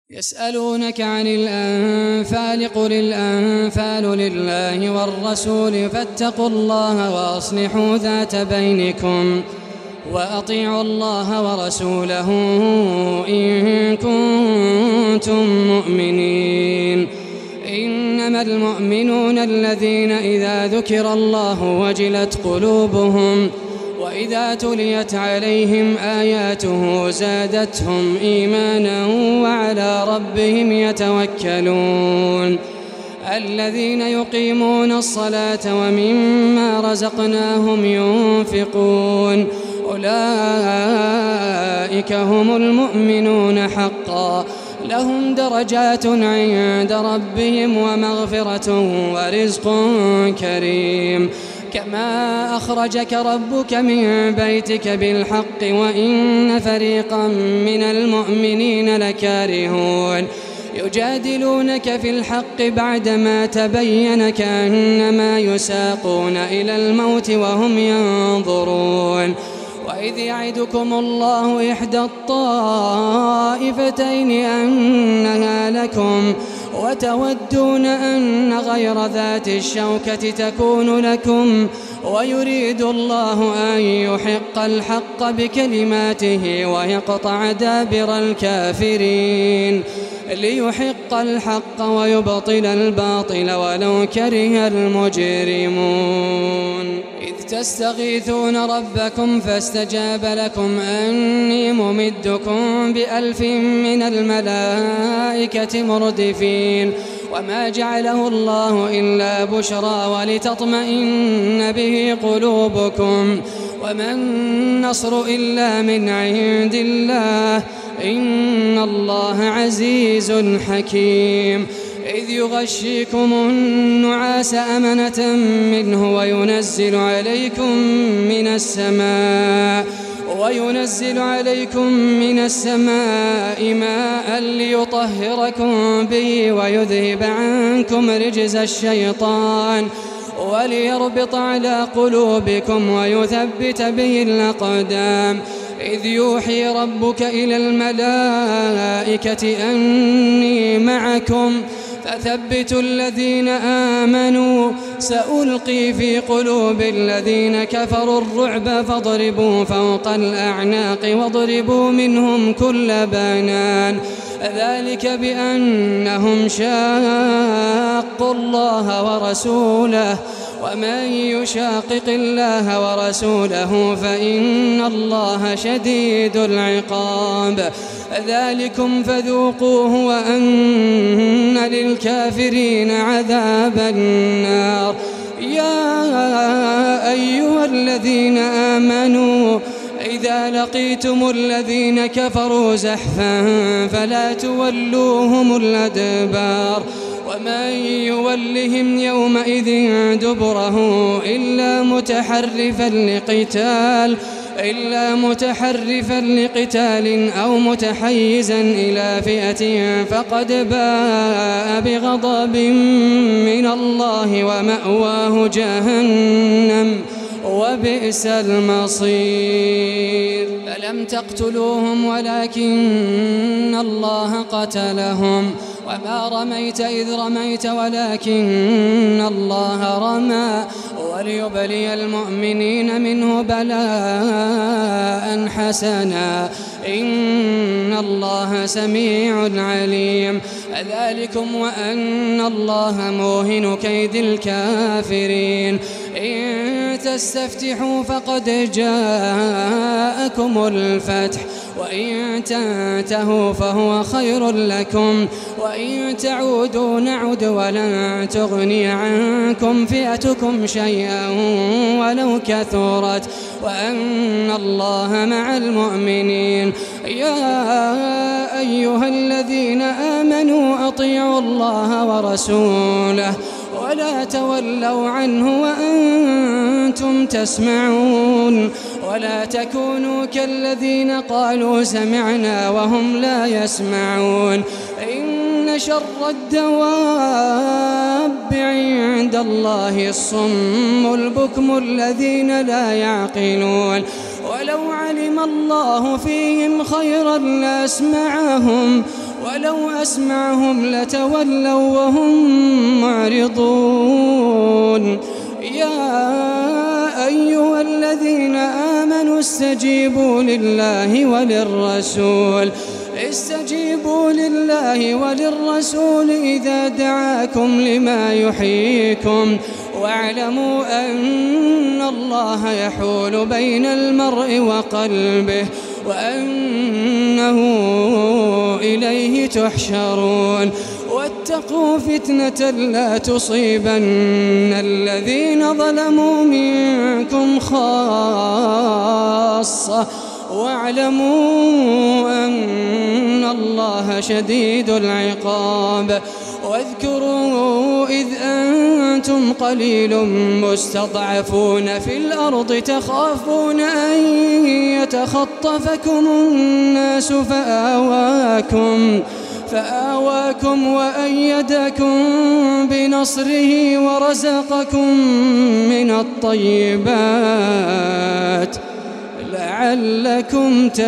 يسألونك عن الأنفال قل الأنفال لله والرسول فاتقوا الله وأصلحوا ذات بينكم وأطيعوا الله ورسوله إن كنتم مؤمنين. إنما المؤمنون الذين إذا ذكر الله وجلت قلوبهم وإذا تليت عليهم آياته زادتهم إيمانا وعلى ربهم يتوكلون. الذين يقيمون الصلاة ومما رزقناهم ينفقون أولئك هم المؤمنون حقا لهم درجات عند ربهم ومغفرة ورزق كريم. كما أخرجك ربك من بيتك بالحق وإن فريقا من المؤمنين لكارهون يجادلونك في الحق بعدما تبين كأنما يساقون إلى الموت وهم ينظرون. وإذ يعدكم الله إحدى الطائفتين أنها لكم وتودون أن غير ذات الشوكة تكون لكم ويريد الله أن يحق الحق بكلماته ويقطع دابر الكافرين ليحق الحق ويبطل الباطل ولو كره المجرمون. إذ تستغيثون ربكم فاستجاب لكم أني ممدكم ب1000 من الملائكة مردفين وما جعله الله إلا بشرى ولتطمئن به قلوبكم وما النصر إلا من عند الله إن الله عزيز حكيم. إذ يغشيكم النعاس أمنة منه وينزل عليكم من السماء ماء ليطهركم به ويذهب عنكم رجز الشيطان وليربط على قلوبكم ويثبت به الأقدام. إذ يوحي ربك إلى الملائكة أني معكم فثبتوا الذين آمنوا سألقي في قلوب الذين كفروا الرعب فاضربوا فوق الأعناق واضربوا منهم كل بنان ذلك بأنهم شاقوا الله ورسوله ومن يشاقق الله ورسوله فإن الله شديد العقاب. ذلكم فذوقوه وأن للكافرين عذاب النار. يا أيها الذين آمنوا إذا لقيتم الذين كفروا زحفا فلا تولوهم الأدبار ومن يولهم يومئذ دبره إلا متحرفا لقتال أو متحيزا إلى فئة فقد باء بغضب من الله ومأواه جهنم وبئس المصير. فلم تقتلوهم ولكن الله قتلهم وما رميت إذ رميت ولكن الله رمى وليبلي المؤمنين منه بلاء حسنا إن الله سميع عليم. ذلكم وأن الله موهن كيد الكافرين. إن تستفتحوا فقد جاءكم الفتح وإن تنتهوا فهو خير لكم وإن تعودوا نعد ولن تغني عنكم فئتكم شيئا ولو كثرت وأن الله مع المؤمنين. يا أيها الذين آمنوا أطيعوا الله ورسوله ولا تولوا عنه وأنتم تسمعون ولا تكونوا كالذين قالوا سمعنا وهم لا يسمعون. إن شر الدواب عند الله الصم البكم الذين لا يعقلون ولو علم الله فيهم خيرا لأسمعهم ولو أسمعهم لتولوا وهم معرضون. يا أيها الذين آمنوا استجيبوا لله وللرسول إذا دعاكم لما يحييكم، واعلموا أن الله يحول بين المرء وقلبه وأنه إليه تحشرون. واتقوا فتنة لا تصيبن الذين ظلموا منكم خاصة، واعلموا أن الله شديد العقاب. واذكروا إذ أنتم قليل مستضعفون في الأرض تخافون أن يتخطفكم الناس فآواكم وأيدكم بنصره ورزقكم من الطيبات لعلكم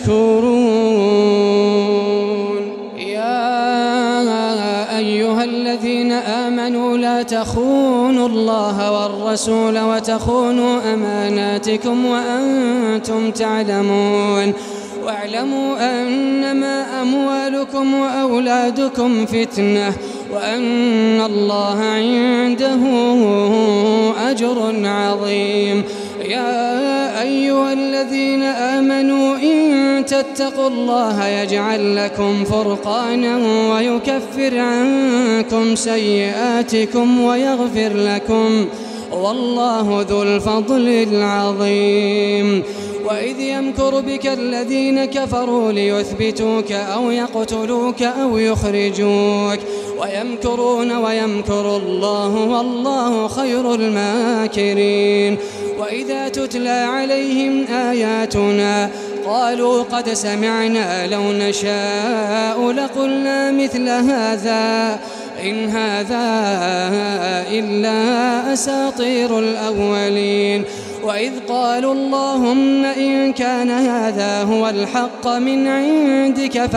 تشكرون. يا أيها الذين آمنوا لا تخونوا الله والرسول وتخونوا أماناتكم وأنتم تعلمون. واعلموا أنما أموالكم وأولادكم فتنة وأن الله عنده أجر عظيم. يا أيها الذين آمنوا إن تتقوا الله يجعل لكم فرقانا ويكفر عنكم سيئاتكم ويغفر لكم، والله ذو الفضل العظيم. وإذ يمكر بك الذين كفروا ليثبتوك أو يقتلوك أو يخرجوك ويمكرون ويمكر الله والله خير الماكرين. وإذا تتلى عليهم آياتنا قالوا قد سمعنا لو نشاء لقلنا مثل هذا إن هذا إلا أساطير الأولين. وإذ قالوا اللهم إن كان هذا هو الحق من عندك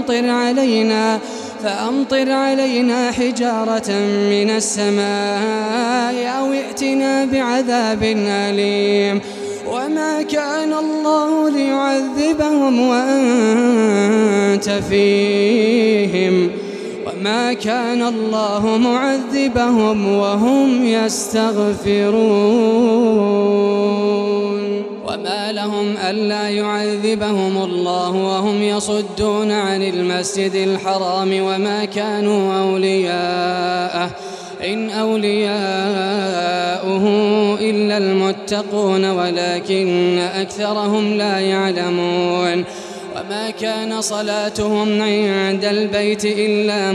فأمطر علينا حجارة من السماء أو ائتنا بعذاب أليم. وما كان الله ليعذبهم وأنت فيهم وما كان الله معذبهم وهم يستغفرون. وما لهم ألا يعذبهم الله وهم يصدون عن المسجد الحرام وما كانوا أولياءه إن أولياؤه إلا المتقون ولكن أكثرهم لا يعلمون. وما كان صلاتهم عند البيت إلا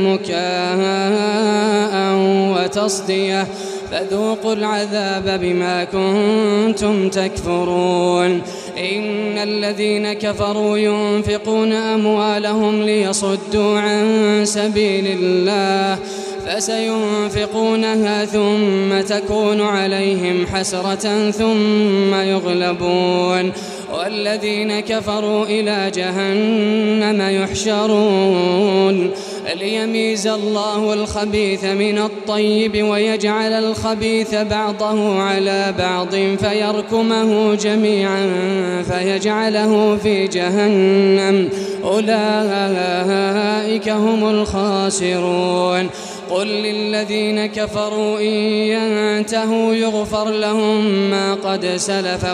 مكاء وتصدية فذوقوا العذاب بما كنتم تكفرون. إن الذين كفروا ينفقون أموالهم ليصدوا عن سبيل الله فسينفقونها ثم تكون عليهم حسرة ثم يغلبون والذين كفروا إلى جهنم يحشرون ليميز الله الخبيث من الطيب ويجعل الخبيث بعضه على بعض فيركمه جميعا فيجعله في جهنم أولئك هم الخاسرون. قل للذين كفروا إن ينتهوا يغفر لهم ما قد سلف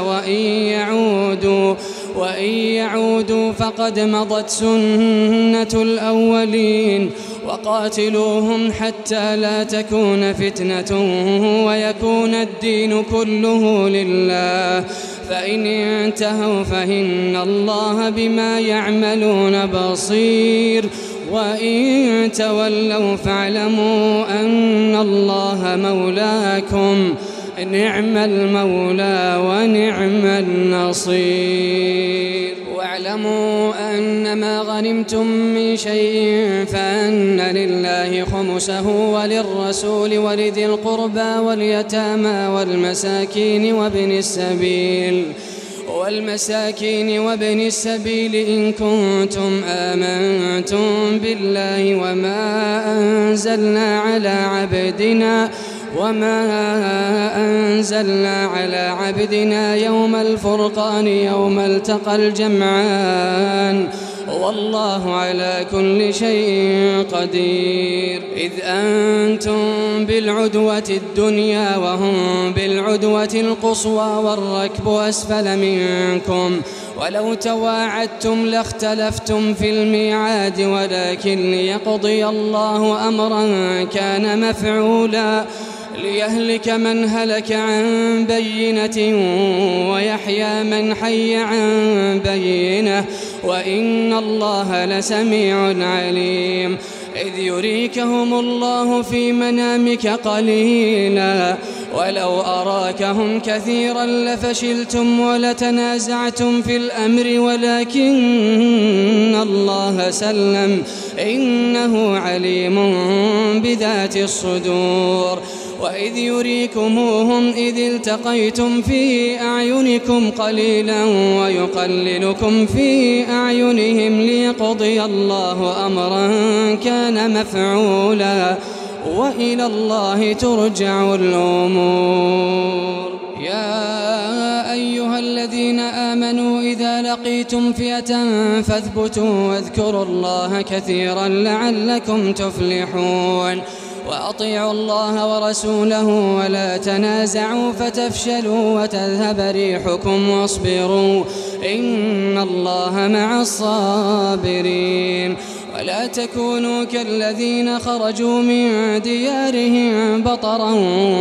وإن يعودوا فقد مضت سنة الأولين وقاتلوهم حتى لا تكون فتنة ويكون الدين كله لله فإن انتهوا فإن الله بما يعملون بصير وإن تولوا فاعلموا أن الله مولاكم نعم المولى ونعم النصير. واعلموا أنما غنمتم من شيء فأن لله خمسه وللرسول ولذي القربى واليتامى والمساكين وابن السبيل والمساكين وابن السبيل إن كنتم آمنتم بالله وما أنزلنا على عبدنا يوم الفرقان يوم التقى الجمعان والله على كل شيء قدير. إذ أنتم بالعدوة الدنيا وهم بالعدوة القصوى والركب أسفل منكم ولو تواعدتم لاختلفتم في الميعاد ولكن ليقضي الله أمرا كان مفعولا ليهلك من هلك عن بينة ويحيى من حي عن بينة وإن الله لسميع عليم. إذ يريكهم الله في منامك قليلا ولو أراكهم كثيرا لفشلتم ولتنازعتم في الأمر ولكن الله سلم إنه عليم بذات الصدور. وإذ يريكموهم إذ التقيتم في أعينكم قليلا ويقللكم في أعينهم ليقضي الله أمرا كان مفعولا وإلى الله ترجع الأمور. يا أيها الذين آمنوا إذا لقيتم فئة فاثبتوا واذكروا الله كثيرا لعلكم تفلحون. وأطيعوا الله ورسوله ولا تنازعوا فتفشلوا وتذهب ريحكم واصبروا إن الله مع الصابرين. ولا تكونوا كالذين خرجوا من ديارهم بطرا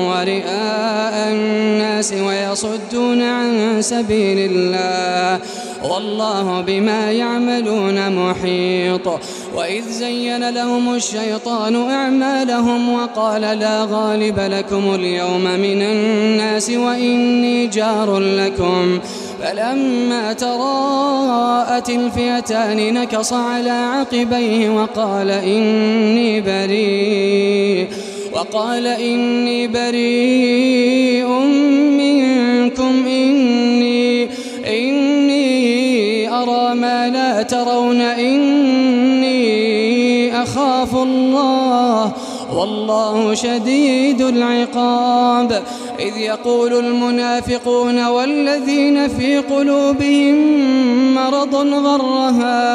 ورئاء الناس ويصدون عن سبيل الله والله بما يعملون محيط. وإذ زين لهم الشيطان أعمالهم وقال لا غالب لكم اليوم من الناس وإني جار لكم فلما تراءت الفئتان نكص على عقبيه وقال إني بريء منكم إني أرى ما لا ترون إني أخاف الله والله شديد العقاب. إذ يقول المنافقون والذين في قلوبهم مرض غر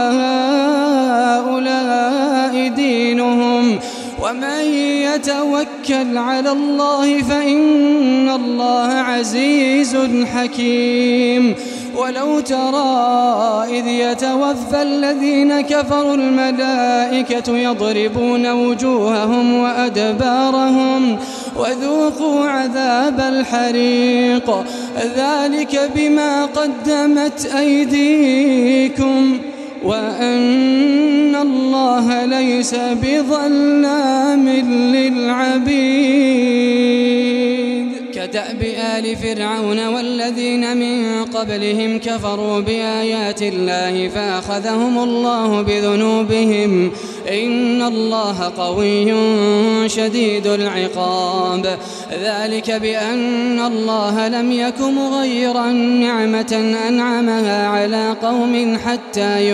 هؤلاء دينهم ومن يتوكل على الله فإن الله عزيز حكيم. ولو ترى إذ يتوفى الذين كفروا الملائكة يضربون وجوههم وأدبارهم وذوقوا عذاب الحريق ذلك بما قدمت أيديكم وأن الله ليس بظلام للعبيد. كدأب آل فرعون والذين من قبلهم كفروا بآيات الله فأخذهم الله بذنوبهم إن الله قوي شديد العقاب. ذلك بأن الله لم يك مغيرا نعمة أنعمها على قوم حتى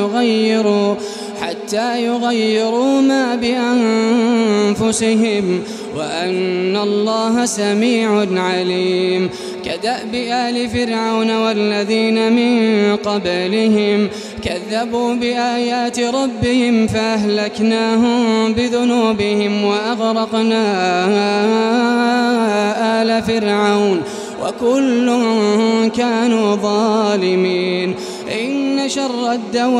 يغيروا ما بأنفسهم وأن الله سميع عليم. كدأب آل فرعون والذين من قبلهم كذبوا بآيات ربهم فأهلكناهم بذنوبهم وأغرقنا آل فرعون وكل كانوا ظالمين. إن شر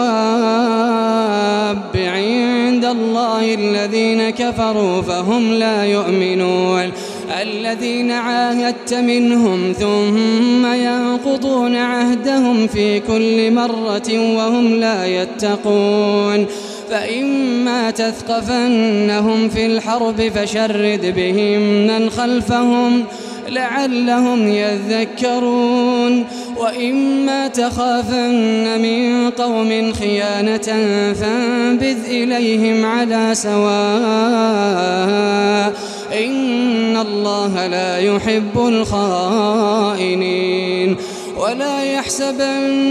الدواب عند الله الذين كفروا فهم لا يؤمنون. الذين عاهدت منهم ثم ينقضون عهدهم في كل مرة وهم لا يتقون. فإما تثقفنهم في الحرب فشرد بهم من خلفهم لعلهم يذكرون. وإما تخافن من قوم خيانة فانبذ إليهم على سواء إن الله لا يحب الخائنين. ولا يحسبن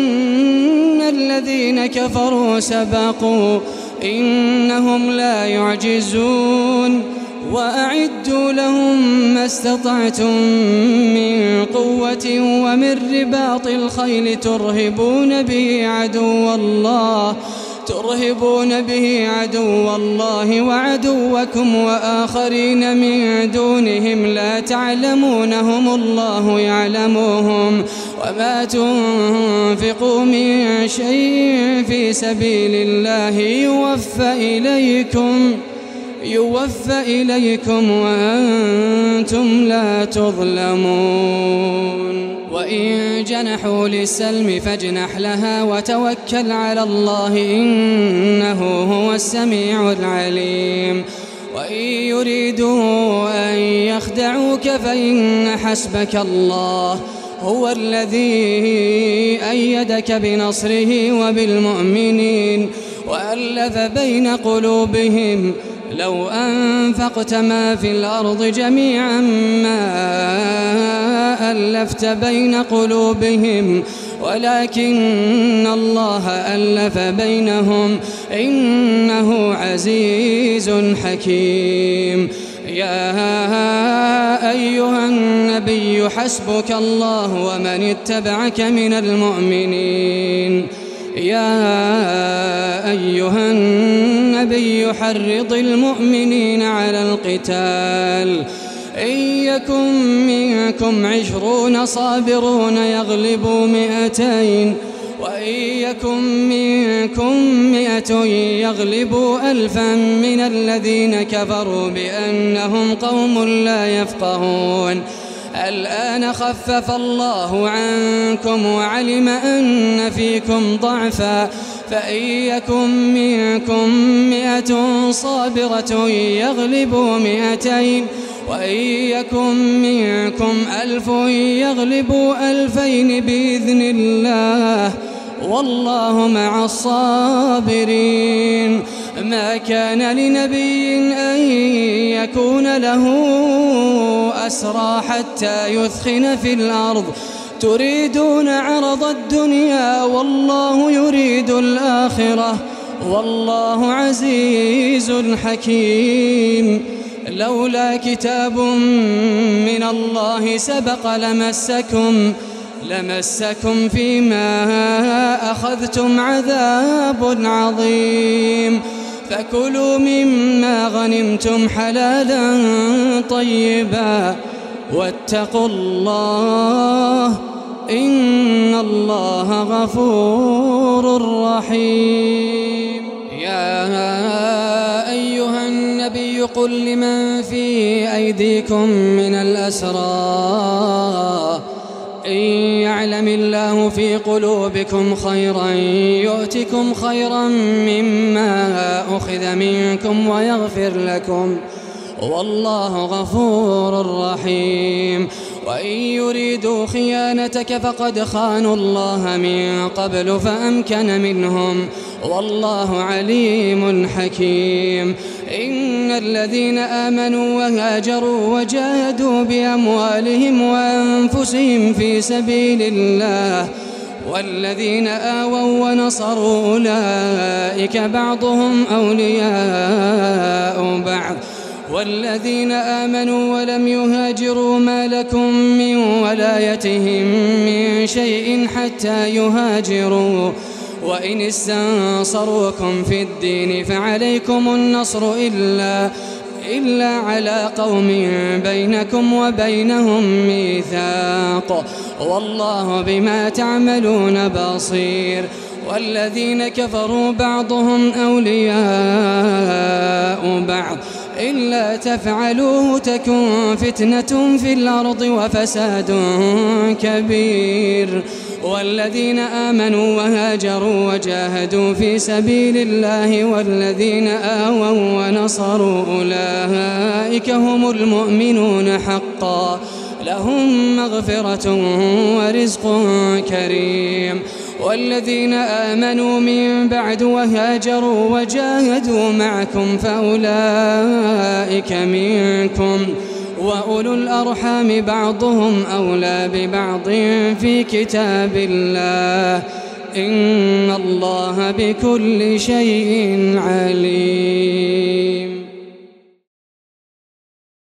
الذين كفروا سبقوا إنهم لا يعجزون وأعدوا لهم ما استطعتم من قوة ومن رباط الخيل ترهبون به عدو الله وعدوكم وآخرين من دونهم لا تعلمونهم الله يعلمهم وما تنفقوا من شيء في سبيل الله يوفى إليكم وأنتم لا تظلمون وإن جنحوا للسلم فاجنح لها وتوكل على الله إنه هو السميع العليم وإن يريدوا أن يخدعوك فإن حسبك الله هو الذي أيدك بنصره وبالمؤمنين وألف بين قلوبهم لو أنفقت ما في الأرض جميعا ما ألفت بين قلوبهم ولكن الله ألف بينهم إنه عزيز حكيم يا أيها النبي حسبك الله ومن اتبعك من المؤمنين يا أيها النبي حرض المؤمنين على القتال إن يكن منكم 20 صابرون يغلبوا 200 وإن يكن منكم 100 يغلبوا 1000 من الذين كفروا بأنهم قوم لا يفقهون الآن خفف الله عنكم وعلم أن فيكم ضعفا فإن يكن منكم 100 صابرة يغلبوا 200 وإن يكن منكم 1000 يغلبوا 2000 بإذن الله والله مع الصابرين ما كان لنبي أن يكون له أسرى حتى يثخن في الأرض تريدون عرض الدنيا والله يريد الآخرة والله عزيز حكيم لولا كتاب من الله سبق لمسكم فيما أخذتم عذاب عظيم فكلوا مما غنمتم حلالا طيبا واتقوا الله إن الله غفور رحيم يا أيها النبي قل لمن في أيديكم من الأسرى إن يعلم الله في قلوبكم خيرا يؤتكم خيرا مما أخذ منكم ويغفر لكم والله غفور رحيم وإن يريدوا خيانتك فقد خانوا الله من قبل فأمكن منهم والله عليم حكيم إن الذين آمنوا وهاجروا وجاهدوا بأموالهم وأنفسهم في سبيل الله والذين آووا ونصروا أولئك بعضهم أولياء بعض والذين آمنوا ولم يهاجروا ما لكم من ولايتهم من شيء حتى يهاجروا وإن استنصروكم في الدين فعليكم النصر إلا على قوم بينكم وبينهم ميثاق والله بما تعملون بصير والذين كفروا بعضهم أولياء بعض إلا تفعلوه تكن فتنة في الأرض وفساد كبير والذين آمنوا وهاجروا وجاهدوا في سبيل الله والذين آووا ونصروا أولئك هم المؤمنون حقا لهم مغفرة ورزق كريم والذين آمنوا من بعد وهاجروا وجاهدوا معكم فأولئك منكم وأولو الأرحام بعضهم أولى ببعض في كتاب الله إن الله بكل شيء عليم.